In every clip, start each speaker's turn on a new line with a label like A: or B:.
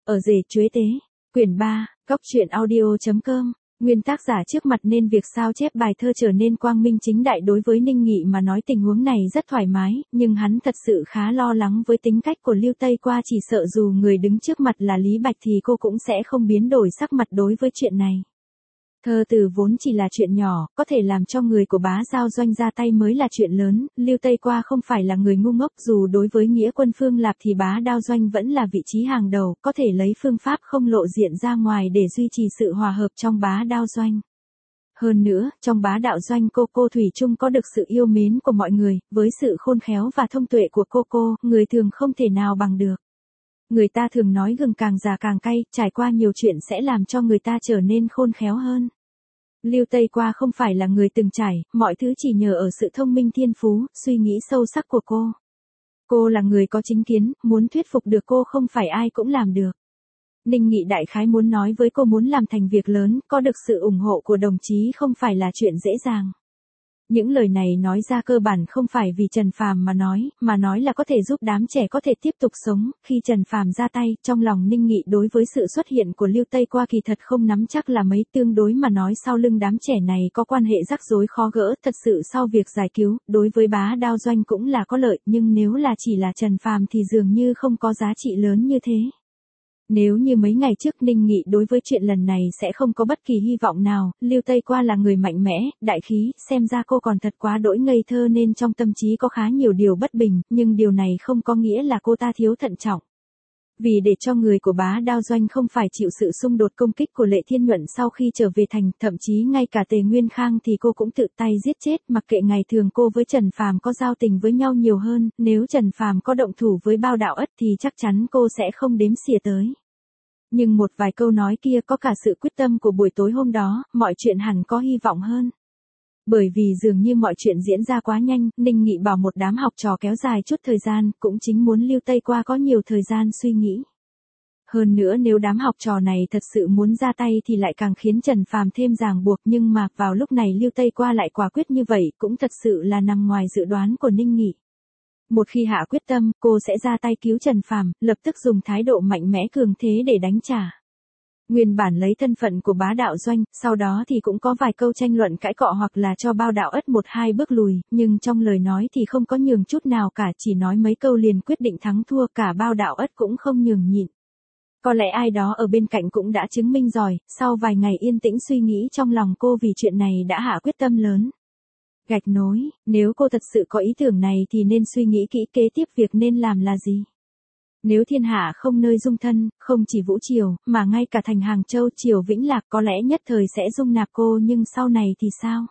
A: Ở rể chuế tế. Quyển 3, Góc truyện audio.com. Nguyên tác giả trước mặt nên việc sao chép bài thơ trở nên quang minh chính đại đối với Ninh Nghị mà nói tình huống này rất thoải mái, nhưng hắn thật sự khá lo lắng với tính cách của Lưu Tây Qua, chỉ sợ dù người đứng trước mặt là Lý Bạch thì cô cũng sẽ không biến đổi sắc mặt đối với chuyện này. Thơ từ vốn chỉ là chuyện nhỏ, có thể làm cho người của Bá Giao Doanh ra tay mới là chuyện lớn. Lưu Tây Qua không phải là người ngu ngốc, dù đối với nghĩa quân Phương Lạp thì Bá Đao Doanh vẫn là vị trí hàng đầu, có thể lấy phương pháp không lộ diện ra ngoài để duy trì sự hòa hợp trong Bá Đao Doanh. Hơn nữa, trong Bá Đạo Doanh cô Thủy chung có được sự yêu mến của mọi người, với sự khôn khéo và thông tuệ của cô, người thường không thể nào bằng được. Người ta thường nói gừng càng già càng cay, trải qua nhiều chuyện sẽ làm cho người ta trở nên khôn khéo hơn. Lưu Tây Qua không phải là người từng trải, mọi thứ chỉ nhờ ở sự thông minh thiên phú, suy nghĩ sâu sắc của cô. Cô là người có chính kiến, muốn thuyết phục được cô không phải ai cũng làm được. Ninh Nghị đại khái muốn nói với cô muốn làm thành việc lớn, có được sự ủng hộ của đồng chí không phải là chuyện dễ dàng. Những lời này nói ra cơ bản không phải vì Trần Phàm mà nói là có thể giúp đám trẻ có thể tiếp tục sống. Khi Trần Phàm ra tay, trong lòng Ninh Nghị đối với sự xuất hiện của Lưu Tây Qua kỳ thật không nắm chắc là mấy, tương đối mà nói sau lưng đám trẻ này có quan hệ rắc rối khó gỡ, thật sự sau việc giải cứu, đối với Bá Đao Doanh cũng là có lợi, nhưng nếu là chỉ là Trần Phàm thì dường như không có giá trị lớn như thế. Nếu như mấy ngày trước Ninh Nghị đối với chuyện lần này sẽ không có bất kỳ hy vọng nào, Lưu Tây Qua là người mạnh mẽ, đại khí, xem ra cô còn thật quá đỗi ngây thơ nên trong tâm trí có khá nhiều điều bất bình, nhưng điều này không có nghĩa là cô ta thiếu thận trọng. Vì để cho người của Bá Đao Doanh không phải chịu sự xung đột công kích của Lệ Thiên Nhuận sau khi trở về thành, thậm chí ngay cả Tề Nguyên Khang thì cô cũng tự tay giết chết, mặc kệ ngày thường cô với Trần Phàm có giao tình với nhau nhiều hơn, nếu Trần Phàm có động thủ với Bao Đạo Ất thì chắc chắn cô sẽ không đếm xỉa tới. Nhưng một vài câu nói kia có cả sự quyết tâm của buổi tối hôm đó, mọi chuyện hẳn có hy vọng hơn. Bởi vì dường như mọi chuyện diễn ra quá nhanh, Ninh Nghị bảo một đám học trò kéo dài chút thời gian, cũng chính muốn Lưu Tây Qua có nhiều thời gian suy nghĩ. Hơn nữa nếu đám học trò này thật sự muốn ra tay thì lại càng khiến Trần Phàm thêm ràng buộc, nhưng mà vào lúc này Lưu Tây Qua lại quả quyết như vậy cũng thật sự là nằm ngoài dự đoán của Ninh Nghị. Một khi hạ quyết tâm, cô sẽ ra tay cứu Trần Phàm, lập tức dùng thái độ mạnh mẽ cường thế để đánh trả. Nguyên bản lấy thân phận của Bá Đạo Doanh, sau đó thì cũng có vài câu tranh luận cãi cọ hoặc là cho Bao Đạo Ất một hai bước lùi, nhưng trong lời nói thì không có nhường chút nào cả, chỉ nói mấy câu liền quyết định thắng thua, cả Bao Đạo Ất cũng không nhường nhịn. Có lẽ ai đó ở bên cạnh cũng đã chứng minh rồi, sau vài ngày yên tĩnh suy nghĩ trong lòng cô vì chuyện này đã hạ quyết tâm lớn. Gạch nối, nếu cô thật sự có ý tưởng này thì nên suy nghĩ kỹ kế tiếp việc nên làm là gì. Nếu thiên hạ không nơi dung thân, không chỉ Vũ Triều, mà ngay cả thành Hàng Châu, Triều Vĩnh Lạc có lẽ nhất thời sẽ dung nạp cô, nhưng sau này thì sao?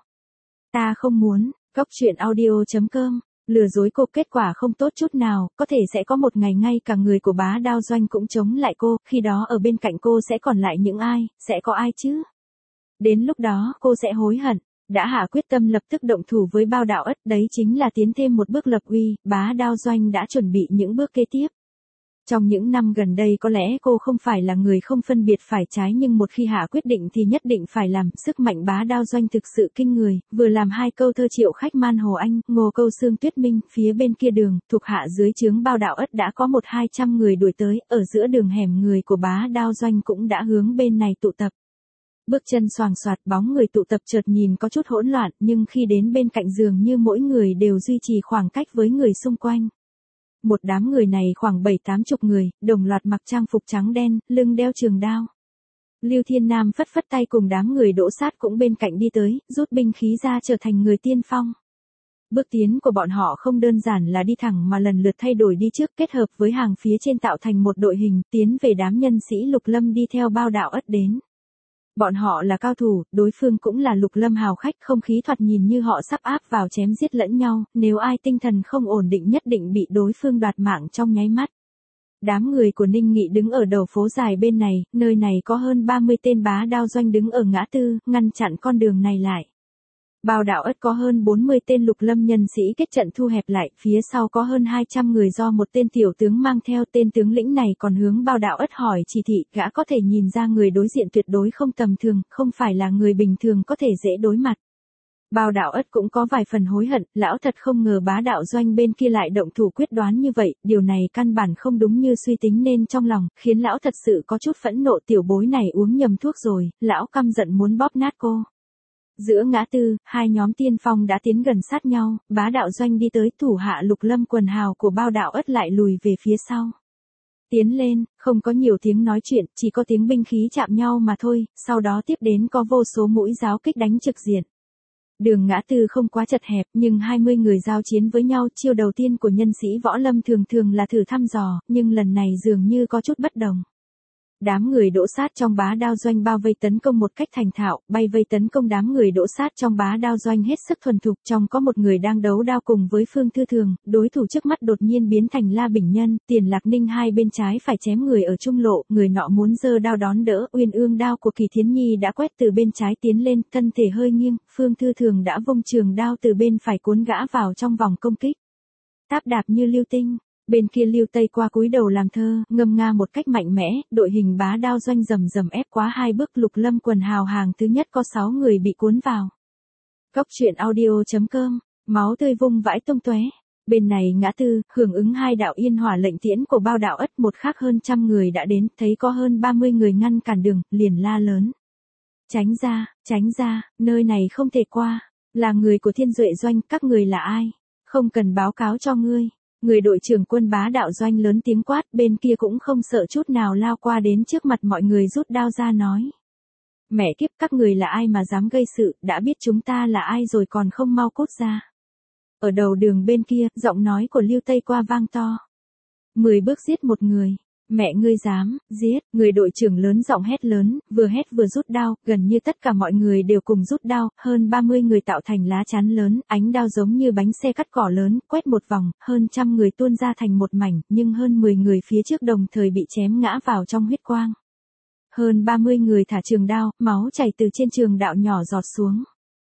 A: Ta không muốn. Góc truyện audio.com. Lừa dối cô kết quả không tốt chút nào, có thể sẽ có một ngày ngay cả người của Bá Đao Doanh cũng chống lại cô, khi đó ở bên cạnh cô sẽ còn lại những ai, sẽ có ai chứ? Đến lúc đó cô sẽ hối hận. Đã hạ quyết tâm lập tức động thủ với Bao Đạo Ất, đấy chính là tiến thêm một bước lập uy. Bá Đao Doanh đã chuẩn bị những bước kế tiếp. Trong những năm gần đây có lẽ cô không phải là người không phân biệt phải trái, nhưng một khi hạ quyết định thì nhất định phải làm. Sức mạnh Bá Đao Doanh thực sự kinh người, vừa làm hai câu thơ Triệu Khách Man Hồ Anh, Ngô Câu Sương Tuyết Minh, phía bên kia đường, thuộc hạ dưới trướng Bao Đạo Ất đã có 100-200 người đuổi tới, ở giữa đường hẻm người của Bá Đao Doanh cũng đã hướng bên này tụ tập. Bước chân xoàng xoạt, bóng người tụ tập chợt nhìn có chút hỗn loạn, nhưng khi đến bên cạnh dường như mỗi người đều duy trì khoảng cách với người xung quanh. Một đám người này khoảng 7-80 người, đồng loạt mặc trang phục trắng đen, lưng đeo trường đao. Lưu Thiên Nam phất phất tay cùng đám người đỗ sát cũng bên cạnh đi tới, rút binh khí ra trở thành người tiên phong. Bước tiến của bọn họ không đơn giản là đi thẳng mà lần lượt thay đổi đi trước, kết hợp với hàng phía trên tạo thành một đội hình, tiến về đám nhân sĩ Lục Lâm đi theo Bao Đạo Ất đến. Bọn họ là cao thủ, đối phương cũng là Lục Lâm hào khách, không khí thoạt nhìn như họ sắp áp vào chém giết lẫn nhau, nếu ai tinh thần không ổn định nhất định bị đối phương đoạt mạng trong nháy mắt. Đám người của Ninh Nghị đứng ở đầu phố dài bên này, nơi này có hơn 30 tên Bá Đao Doanh đứng ở ngã tư, ngăn chặn con đường này lại. Bao Đạo Ất có hơn 40 tên Lục Lâm nhân sĩ kết trận thu hẹp lại, phía sau có hơn 200 người do một tên tiểu tướng mang theo, tên tướng lĩnh này còn hướng Bao Đạo Ất hỏi chỉ thị, gã có thể nhìn ra người đối diện tuyệt đối không tầm thường, không phải là người bình thường có thể dễ đối mặt. Bao Đạo Ất cũng có vài phần hối hận, lão thật không ngờ Bá Đạo Doanh bên kia lại động thủ quyết đoán như vậy, điều này căn bản không đúng như suy tính nên trong lòng, khiến lão thật sự có chút phẫn nộ, tiểu bối này uống nhầm thuốc rồi, lão căm giận muốn bóp nát cô. Giữa ngã tư, hai nhóm tiên phong đã tiến gần sát nhau, Bá Đạo Doanh đi tới, thủ hạ Lục Lâm quần hào của Bao Đạo Ất lại lùi về phía sau. Tiến lên, không có nhiều tiếng nói chuyện, chỉ có tiếng binh khí chạm nhau mà thôi, sau đó tiếp đến có vô số mũi giáo kích đánh trực diện. Đường ngã tư không quá chật hẹp, nhưng 20 người giao chiến với nhau, chiêu đầu tiên của nhân sĩ võ lâm thường thường là thử thăm dò, nhưng lần này dường như có chút bất đồng. Đám người đỗ sát trong Bá Đao Doanh bao vây tấn công một cách thành thạo, bay vây tấn công đám người đỗ sát trong Bá Đao Doanh hết sức thuần thục, trong có một người đang đấu đao cùng với Phương Thư Thường, đối thủ trước mắt đột nhiên biến thành La Bình Nhân, Tiền Lạc Ninh hai bên trái phải chém người ở trung lộ, người nọ muốn giơ đao đón đỡ, Uyên Ương đao của Kỳ Thiến Nhi đã quét từ bên trái tiến lên, thân thể hơi nghiêng, Phương Thư Thường đã vung trường đao từ bên phải cuốn gã vào trong vòng công kích. Táp đạp như lưu tinh. Bên kia Lưu Tây qua cúi đầu làm thơ, ngâm nga một cách mạnh mẽ, đội hình Bá Đao Doanh rầm rầm ép quá hai bước, Lục Lâm quần hào hàng thứ nhất có 6 người bị cuốn vào. Cốc truyện audio.com, máu tươi vung vãi tung tóe. Bên này ngã tư, hưởng ứng hai đạo yên hỏa lệnh tiễn của Bao Đạo Ất, một khác hơn trăm người đã đến, thấy có hơn 30 người ngăn cản đường, liền la lớn. Tránh ra, nơi này không thể qua, là người của Thiên Duệ Doanh, các người là ai? Không cần báo cáo cho ngươi. Người đội trưởng quân Bá Đạo Doanh lớn tiếng quát, bên kia cũng không sợ chút nào lao qua đến trước mặt mọi người rút đao ra nói. Mẹ kiếp, các người là ai mà dám gây sự, đã biết chúng ta là ai rồi còn không mau cút ra. Ở đầu đường bên kia, giọng nói của Lưu Tây qua vang to. 10 bước giết một người. Mẹ ngươi dám, giết, người đội trưởng lớn giọng hét lớn, vừa hét vừa rút đao, gần như tất cả mọi người đều cùng rút đao, hơn 30 người tạo thành lá chắn lớn, ánh đao giống như bánh xe cắt cỏ lớn, quét một vòng, hơn trăm người tuôn ra thành một mảnh, nhưng hơn 10 người phía trước đồng thời bị chém ngã vào trong huyết quang. Hơn 30 người thả trường đao, máu chảy từ trên trường đạo nhỏ giọt xuống.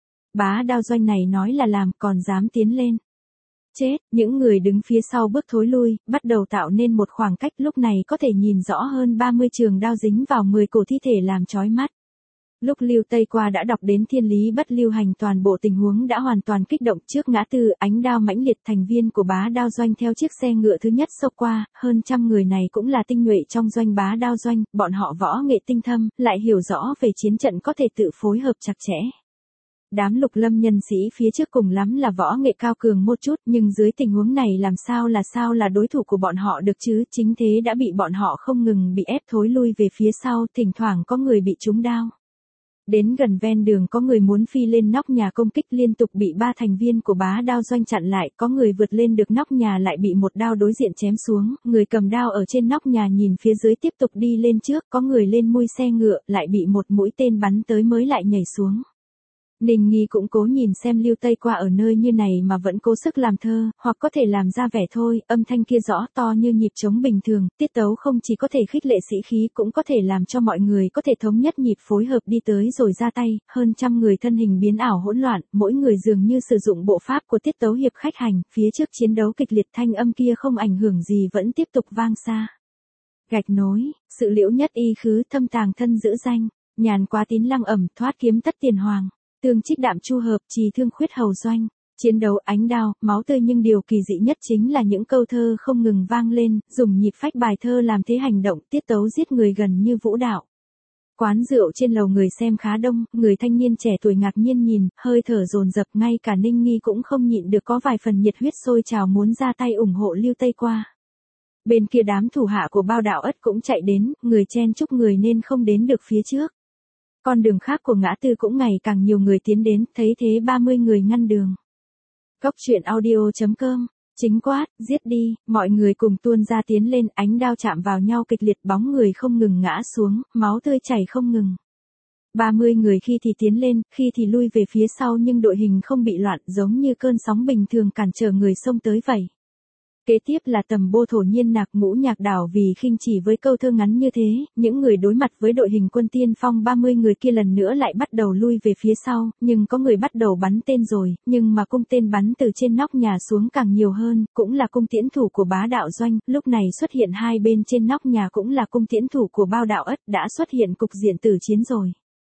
A: Bá Đao Doanh này nói là làm, còn dám tiến lên. Chết, những người đứng phía sau bước thối lui, bắt đầu tạo nên một khoảng cách, lúc này có thể nhìn rõ hơn 30 trường đao dính vào 10 cổ thi thể làm chói mắt. Lúc Lưu Tây qua đã đọc đến thiên lý bất lưu hành, toàn bộ tình huống đã hoàn toàn kích động, trước ngã tư, ánh đao mãnh liệt, thành viên của Bá Đao Doanh theo chiếc xe ngựa thứ nhất xông qua, hơn trăm người này cũng là tinh nhuệ trong doanh Bá Đao Doanh, bọn họ võ nghệ tinh thâm, lại hiểu rõ về chiến trận, có thể tự phối hợp chặt chẽ. Đám Lục Lâm nhân sĩ phía trước cùng lắm là võ nghệ cao cường một chút, nhưng dưới tình huống này làm sao là đối thủ của bọn họ được chứ, chính thế đã bị bọn họ không ngừng bị ép thối lui về phía sau, thỉnh thoảng có người bị trúng đao. Đến gần ven đường có người muốn phi lên nóc nhà công kích, liên tục bị 3 thành viên của Bá Đao Doanh chặn lại, có người vượt lên được nóc nhà lại bị một đao đối diện chém xuống, người cầm đao ở trên nóc nhà nhìn phía dưới tiếp tục đi lên trước, có người lên mui xe ngựa lại bị một mũi tên bắn tới mới lại nhảy xuống. Ninh Nghi cũng cố nhìn xem Lưu Tây qua ở nơi như này mà vẫn cố sức làm thơ, hoặc có thể làm ra vẻ thôi, âm thanh kia rõ to như nhịp trống bình thường, tiết tấu không chỉ có thể khích lệ sĩ khí cũng có thể làm cho mọi người có thể thống nhất nhịp phối hợp đi tới rồi ra tay, hơn trăm người thân hình biến ảo hỗn loạn, mỗi người dường như sử dụng bộ pháp của tiết tấu hiệp khách hành, phía trước chiến đấu kịch liệt, thanh âm kia không ảnh hưởng gì vẫn tiếp tục vang xa. Gạch nối, sự liễu nhất y khứ, thâm tàng thân giữ danh, nhàn quá tín lăng ẩm, thoát kiếm tất tiền hoàng. Tương trích đạm chu hợp, trì thương khuyết hầu doanh. Chiến đấu ánh đao, máu tươi, nhưng điều kỳ dị nhất chính là những câu thơ không ngừng vang lên, dùng nhịp phách bài thơ làm thế hành động, tiết tấu giết người gần như vũ đạo. Quán rượu trên lầu người xem khá đông, người thanh niên trẻ tuổi ngạc nhiên nhìn, hơi thở dồn dập, ngay cả Ninh Nghi cũng không nhịn được có vài phần nhiệt huyết sôi trào muốn ra tay ủng hộ Lưu Tây qua. Bên kia đám thủ hạ của Bao Đạo Ất cũng chạy đến, người chen chúc người nên không đến được phía trước. Con đường khác của ngã tư cũng ngày càng nhiều người tiến đến, thấy thế 30 người ngăn đường. Cốc truyện audio.com, chính quát, giết đi, mọi người cùng tuôn ra tiến lên, ánh đao chạm vào nhau kịch liệt, bóng người không ngừng ngã xuống, máu tươi chảy không ngừng. 30 người khi thì tiến lên, khi thì lui về phía sau, nhưng đội hình không bị loạn, giống như cơn sóng bình thường cản trở người xông tới vậy. Kế tiếp là tầm bô thổ nhiên nạc ngũ nhạc đảo, vì khinh chỉ với câu thơ ngắn như thế, những người đối mặt với đội hình quân tiên phong 30 người kia lần nữa lại bắt đầu lui về phía sau, nhưng có người bắt đầu bắn tên rồi, nhưng mà cung tên bắn từ trên nóc nhà xuống càng nhiều hơn, cũng là cung tiễn thủ của Bá Đạo Doanh, lúc này xuất hiện hai bên trên nóc nhà cũng là cung tiễn thủ của Bao Đạo Ất, đã xuất hiện cục diện tử chiến rồi.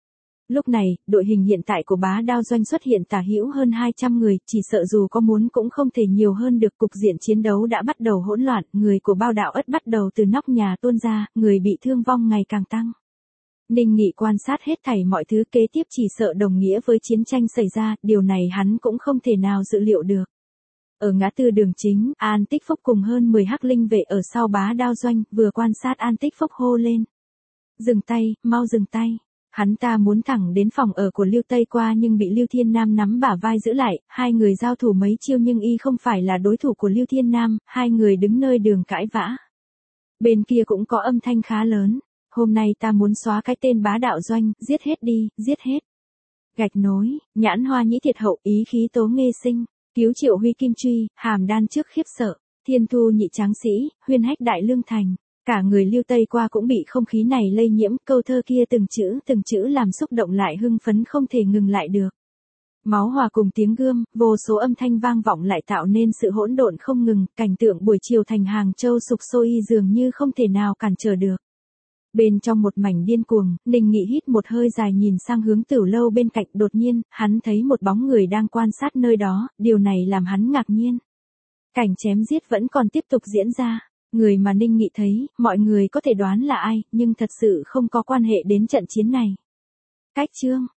A: Lúc này, đội hình hiện tại của Bá Đao Doanh xuất hiện tả hữu hơn 200 người, chỉ sợ dù có muốn cũng không thể nhiều hơn được. Cục diện chiến đấu đã bắt đầu hỗn loạn, người của Bao Đạo Ất bắt đầu từ nóc nhà tuôn ra, người bị thương vong ngày càng tăng. Ninh Nghị quan sát hết thảy mọi thứ, kế tiếp chỉ sợ đồng nghĩa với chiến tranh xảy ra, điều này hắn cũng không thể nào dự liệu được. Ở ngã tư đường chính, An Tích Phúc cùng hơn 10 hắc linh vệ ở sau Bá Đao Doanh, vừa quan sát An Tích Phúc hô lên. Dừng tay, mau dừng tay. Hắn ta muốn thẳng đến phòng ở của Lưu Tây qua nhưng bị Lưu Thiên Nam nắm bả vai giữ lại, hai người giao thủ mấy chiêu nhưng y không phải là đối thủ của Lưu Thiên Nam, hai người đứng nơi đường cãi vã. Bên kia cũng có âm thanh khá lớn. Hôm nay ta muốn xóa cái tên Bá Đạo Doanh, giết hết đi, giết hết. Gạch nối, Nhãn Hoa Nhĩ Thiệt Hậu, Ý Khí Tố Nghê Sinh, Cứu Triệu Huy Kim Truy, Hàm Đan Trước Khiếp Sợ, Thiên Thu Nhị Tráng Sĩ, Huyên Hách Đại Lương Thành. Cả người Lưu Tây qua cũng bị không khí này lây nhiễm, câu thơ kia từng chữ làm xúc động lại hưng phấn không thể ngừng lại được. Máu hòa cùng tiếng gươm, vô số âm thanh vang vọng lại tạo nên sự hỗn độn không ngừng, cảnh tượng buổi chiều thành Hàng Châu sục sôi dường như không thể nào cản trở được. Bên trong một mảnh điên cuồng, Ninh Nghị hít một hơi dài nhìn sang hướng Tửu Lâu bên cạnh, đột nhiên, hắn thấy một bóng người đang quan sát nơi đó, điều này làm hắn ngạc nhiên. Cảnh chém giết vẫn còn tiếp tục diễn ra. Người mà Ninh Nghị thấy, mọi người có thể đoán là ai, nhưng thật sự không có quan hệ đến trận chiến này. Cách chương